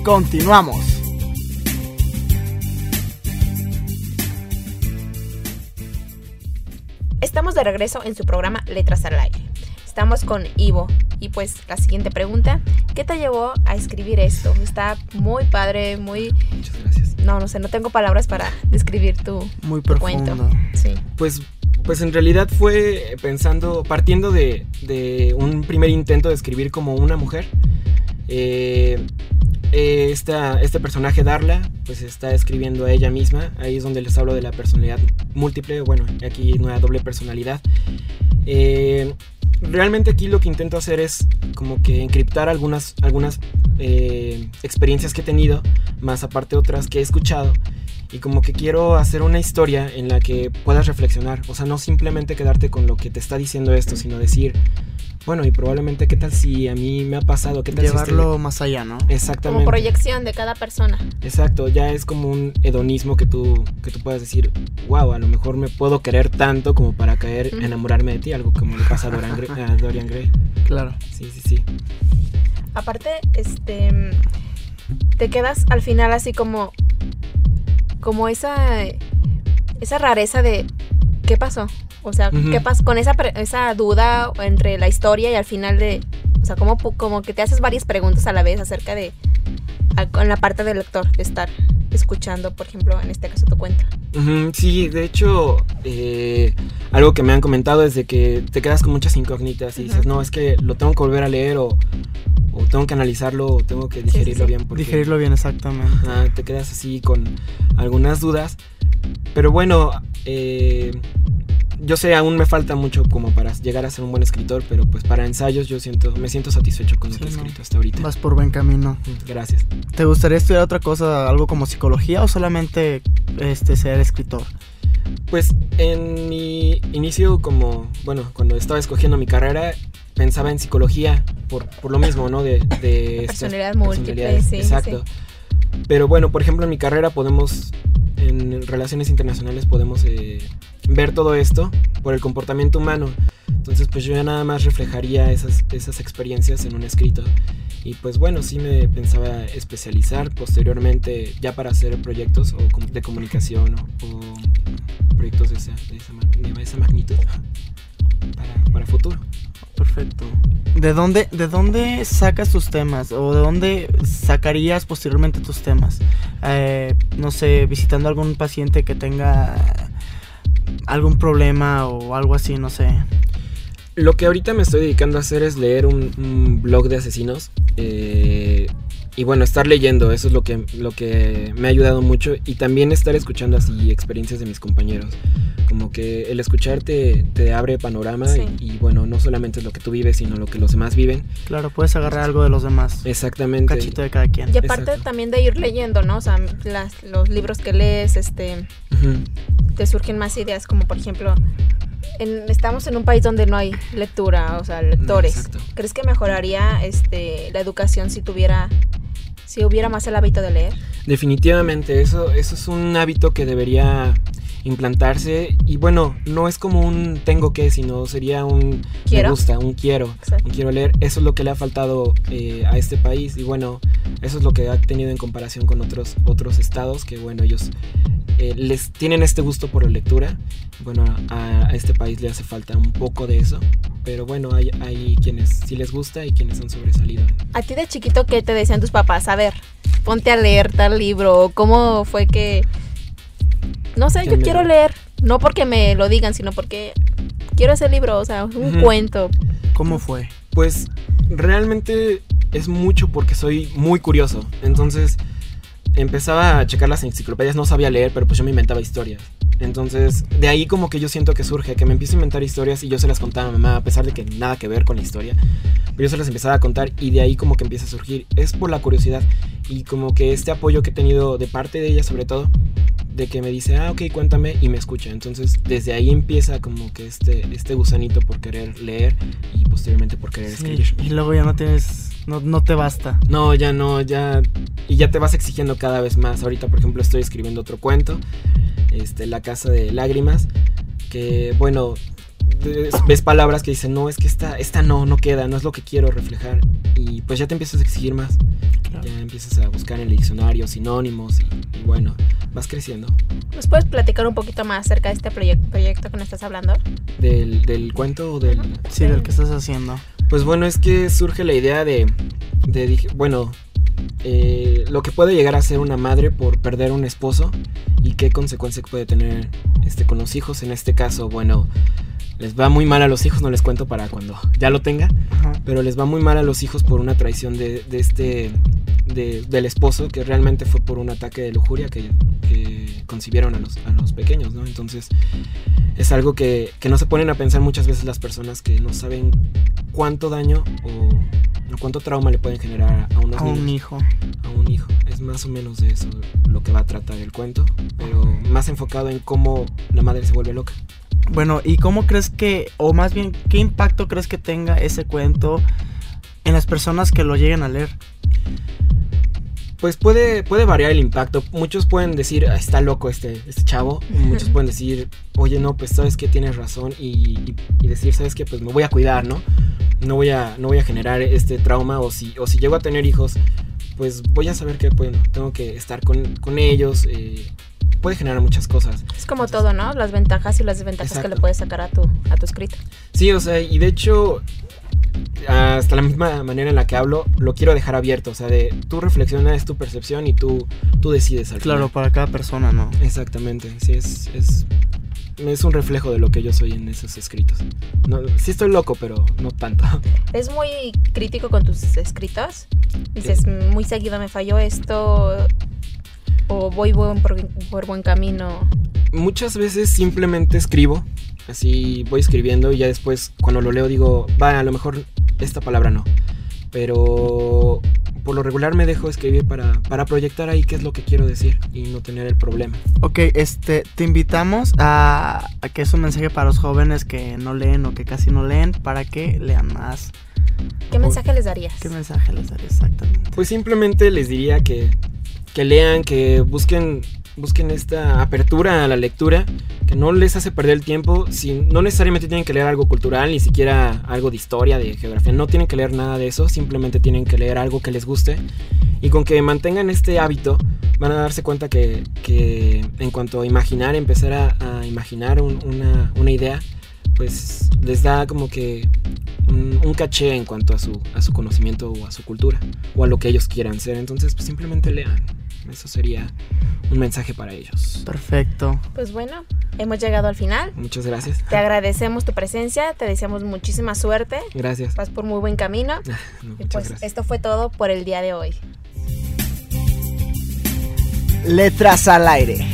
Continuamos. Estamos de regreso en su programa Letras al Aire. Estamos con Ivo. Y pues la siguiente pregunta, ¿qué te llevó a escribir esto? Está muy padre, muy... Muchas gracias. No sé, no tengo palabras para describir tu cuento. Sí. Pues en realidad fue partiendo de un primer intento de escribir como una mujer. Este personaje Darla pues está escribiendo a ella misma. Ahí es donde les hablo de la personalidad múltiple, bueno, aquí una doble personalidad. Realmente aquí lo que intento hacer es como que encriptar algunas experiencias que he tenido, más aparte otras que he escuchado, y como que quiero hacer una historia en la que puedas reflexionar, o sea, no simplemente quedarte con lo que te está diciendo esto, sino decir, bueno, y probablemente qué tal si a mí me ha pasado, qué tal llevarlo más allá, ¿no? Exactamente. Como proyección de cada persona. Exacto, ya es como un hedonismo que tú puedas decir, wow, a lo mejor me puedo querer tanto como para enamorarme de ti, algo como le pasa a Dorian Gray. Claro. Sí. Aparte, te quedas al final así como esa rareza de ¿qué pasó? O sea, ¿qué pasó? Con esa duda entre la historia y al final o sea, como que te haces varias preguntas a la vez acerca de en la parte del lector, de estar escuchando, por ejemplo, en este caso tu cuento. Sí, de hecho, algo que me han comentado es de que te quedas con muchas incógnitas y dices, no, es que lo tengo que volver a leer o tengo que analizarlo o tengo que digerirlo bien. Digerirlo bien, exactamente. Te quedas así con algunas dudas, pero bueno, yo sé, aún me falta mucho como para llegar a ser un buen escritor, pero pues para ensayos me siento satisfecho con lo que he escrito hasta ahorita. Vas por buen camino. Gracias. ¿Te gustaría estudiar otra cosa, algo como psicología o solamente ser escritor? Pues en mi inicio cuando estaba escogiendo mi carrera, pensaba en psicología por lo mismo, ¿no? De personalidad múltiple, sí. Exacto. Sí. Pero bueno, por ejemplo, en mi carrera en relaciones internacionales podemos ver todo esto por el comportamiento humano. Entonces pues yo ya nada más reflejaría esas experiencias en un escrito. Y pues bueno, sí me pensaba especializar posteriormente ya para hacer proyectos de comunicación o proyectos de esa magnitud para futuro. Perfecto. ¿De dónde sacas tus temas? ¿O de dónde sacarías posteriormente tus temas? No sé, visitando a algún paciente que tenga algún problema o algo así, no sé. Lo que ahorita me estoy dedicando a hacer es leer un blog de asesinos. Y bueno, estar leyendo, eso es lo que me ha ayudado mucho. Y también estar escuchando así experiencias de mis compañeros. Como que el escucharte te abre panorama, sí. y bueno, no solamente es lo que tú vives, sino lo que los demás viven. Claro, puedes agarrar algo de los demás. Exactamente. Un cachito de cada quien. Y aparte también de ir leyendo, ¿no? O sea, los libros que lees, te surgen más ideas, como por ejemplo, estamos en un país donde no hay lectura, o sea, lectores. Exacto. ¿Crees que mejoraría la educación si hubiera más el hábito de leer? Definitivamente, eso es un hábito que debería implantarse, y bueno, no es como un tengo que, sino sería un ¿quiero? Me gusta, un quiero. Exacto. Un quiero leer. Eso es lo que le ha faltado a este país, y bueno, eso es lo que ha tenido en comparación con otros estados, que bueno, ellos les tienen este gusto por la lectura. Bueno, a este país le hace falta un poco de eso, pero bueno, hay quienes sí les gusta y quienes han sobresalido. ¿A ti de chiquito qué te decían tus papás? A ver, ponte a leer tal libro. ¿Cómo fue que...? No sé, yo quiero leer, no porque me lo digan, sino porque quiero ese libro, o sea, un cuento. ¿Cómo fue? Pues realmente es mucho porque soy muy curioso. Entonces empezaba a checar las enciclopedias, no sabía leer, pero pues yo me inventaba historias. Entonces de ahí como que yo siento que surge, que me empiezo a inventar historias y yo se las contaba a mamá, a pesar de que nada que ver con la historia. Pero yo se las empezaba a contar y de ahí como que empieza a surgir. Es por la curiosidad y como que este apoyo que he tenido de parte de ella sobre todo, de que me dice, ok, cuéntame, y me escucha. Entonces desde ahí empieza como que este gusanito por querer leer y posteriormente por querer escribir. Y luego ya no te basta. No, y ya te vas exigiendo cada vez más. Ahorita, por ejemplo, estoy escribiendo otro cuento, La Casa de Lágrimas, que bueno, ves palabras que dicen, no, es que esta no queda, no es lo que quiero reflejar, y pues ya te empiezas a exigir más. Claro. Ya empiezas a buscar en el diccionario sinónimos y bueno, vas creciendo. ¿Nos puedes platicar un poquito más acerca de este proyecto que nos estás hablando? ¿Del cuento o del...? Sí, del que estás haciendo. Pues bueno, es que surge la idea lo que puede llegar a ser una madre por perder un esposo y qué consecuencia puede tener con los hijos. En este caso, bueno, les va muy mal a los hijos, no les cuento para cuando ya lo tenga, Ajá. pero les va muy mal a los hijos por una traición del esposo, que realmente fue por un ataque de lujuria que concibieron a los pequeños, ¿no? Entonces es algo que no se ponen a pensar muchas veces las personas, que no saben cuánto daño o cuánto trauma le pueden generar a unos niños. Un hijo. A un hijo. Es más o menos de eso lo que va a tratar el cuento, pero más enfocado en cómo la madre se vuelve loca. Bueno, ¿y cómo crees que, o más bien, qué impacto crees que tenga ese cuento en las personas que lo lleguen a leer? Pues puede variar el impacto. Muchos pueden decir, está loco este chavo. Muchos pueden decir, oye, no, pues sabes que tienes razón. Y decir, sabes que pues me voy a cuidar, ¿no? No voy a generar este trauma. O si llego a tener hijos, pues voy a saber que bueno, tengo que estar con ellos. Puede generar muchas cosas. Es como todo, ¿no? Las ventajas y las desventajas. Exacto. Que le puedes sacar a tu escrito. Sí, o sea, y de hecho, hasta la misma manera en la que hablo, lo quiero dejar abierto. O sea, tú reflexionas, es tu percepción y tú decides al Claro, final. para cada persona, ¿no? Exactamente, sí, es un reflejo de lo que yo soy en esos escritos. No, sí estoy loco, pero no tanto. ¿Es muy crítico con tus escritos? Dices, muy seguido me falló esto, o voy por buen camino. Muchas veces simplemente escribo, así voy escribiendo y ya después cuando lo leo digo, a lo mejor esta palabra no. Pero por lo regular me dejo escribir para proyectar ahí qué es lo que quiero decir y no tener el problema. Ok, te invitamos a que es un mensaje para los jóvenes que no leen o que casi no leen, para que lean más. ¿Qué mensaje les darías? ¿Qué mensaje les darías exactamente? Pues simplemente les diría que lean, que busquen esta apertura a la lectura, que no les hace perder el tiempo. No necesariamente tienen que leer algo cultural, ni siquiera algo de historia, de geografía, no tienen que leer nada de eso, simplemente tienen que leer algo que les guste, y con que mantengan este hábito van a darse cuenta que en cuanto a imaginar, empezar a imaginar una idea, pues les da como que un caché en cuanto a su conocimiento o a su cultura o a lo que ellos quieran ser. Entonces pues simplemente lean. Eso sería un mensaje para ellos. Perfecto. Pues bueno, hemos llegado al final. Muchas gracias. Te agradecemos tu presencia, te deseamos muchísima suerte. Gracias. Vas por muy buen camino. No, Y pues gracias. esto fue todo por el día de hoy. Letras al aire.